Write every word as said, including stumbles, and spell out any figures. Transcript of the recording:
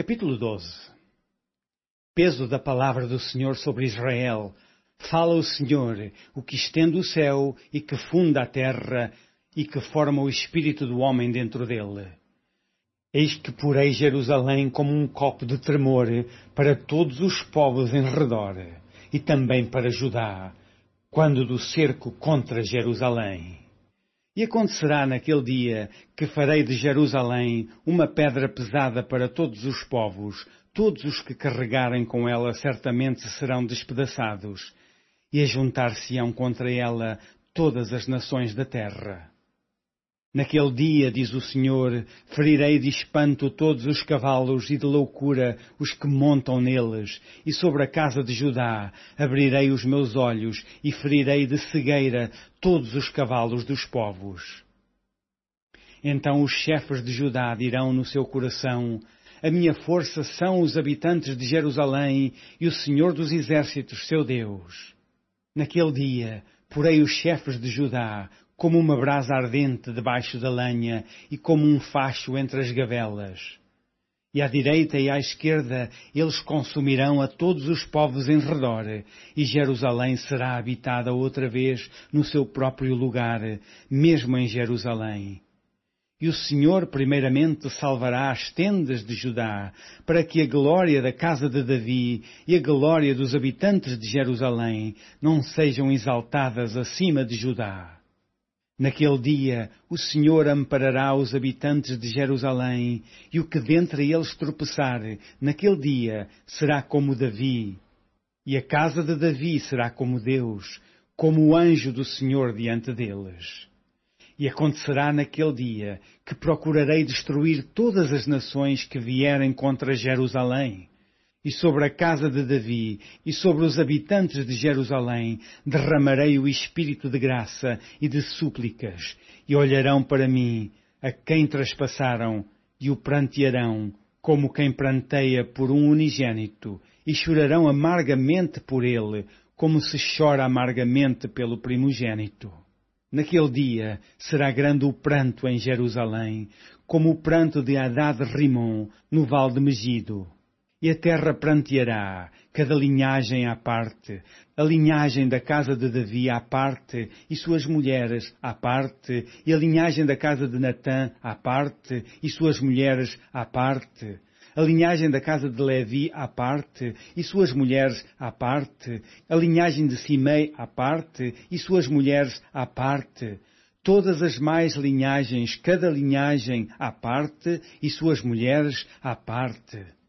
Capítulo doze. Peso da palavra do Senhor sobre Israel. Fala o Senhor, o que estende o céu e que funda a terra e que forma o espírito do homem dentro dele. Eis que porei Jerusalém como um copo de tremor para todos os povos em redor, e também para Judá, quando do cerco contra Jerusalém. E acontecerá naquele dia que farei de Jerusalém uma pedra pesada para todos os povos, todos os que carregarem com ela certamente serão despedaçados, e ajuntar-se-ão contra ela todas as nações da terra. Naquele dia, diz o Senhor, ferirei de espanto todos os cavalos e de loucura os que montam neles, e sobre a casa de Judá abrirei os meus olhos e ferirei de cegueira todos os cavalos dos povos. Então os chefes de Judá dirão no seu coração: a minha força são os habitantes de Jerusalém e o Senhor dos exércitos, seu Deus. Naquele dia, porei os chefes de Judá como uma brasa ardente debaixo da lenha e como um facho entre as gavelas. E à direita e à esquerda eles consumirão a todos os povos em redor, e Jerusalém será habitada outra vez no seu próprio lugar, mesmo em Jerusalém. E o Senhor primeiramente salvará as tendas de Judá, para que a glória da casa de Davi e a glória dos habitantes de Jerusalém não sejam exaltadas acima de Judá. Naquele dia o Senhor amparará os habitantes de Jerusalém, e o que dentre eles tropeçar, naquele dia será como Davi, e a casa de Davi será como Deus, como o anjo do Senhor diante deles. E acontecerá naquele dia que procurarei destruir todas as nações que vierem contra Jerusalém. E sobre a casa de Davi e sobre os habitantes de Jerusalém derramarei o espírito de graça e de súplicas, e olharão para mim, a quem traspassaram, e o prantearão, como quem pranteia por um unigênito, e chorarão amargamente por ele, como se chora amargamente pelo primogênito. Naquele dia será grande o pranto em Jerusalém, como o pranto de Hadad-Rimon, no vale de Megido. E a terra pranteará, cada linhagem à parte, a linhagem da casa de Davi à parte, e suas mulheres à parte, e a linhagem da casa de Natã à parte, e suas mulheres à parte, a linhagem da casa de Levi à parte, e suas mulheres à parte, a linhagem de Simei à parte, e suas mulheres à parte, todas as mais linhagens, cada linhagem à parte, e suas mulheres à parte.